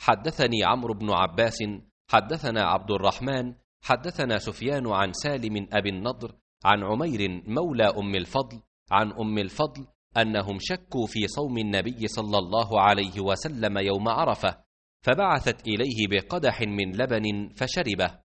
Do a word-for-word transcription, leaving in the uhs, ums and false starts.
حدثني عمرو بن عباس حدثنا عبد الرحمن حدثنا سفيان عن سالم أبي النضر عن عمير مولى أم الفضل عن أم الفضل أنهم شكوا في صوم النبي صلى الله عليه وسلم يوم عرفة، فبعثت إليه بقدح من لبن فشربه،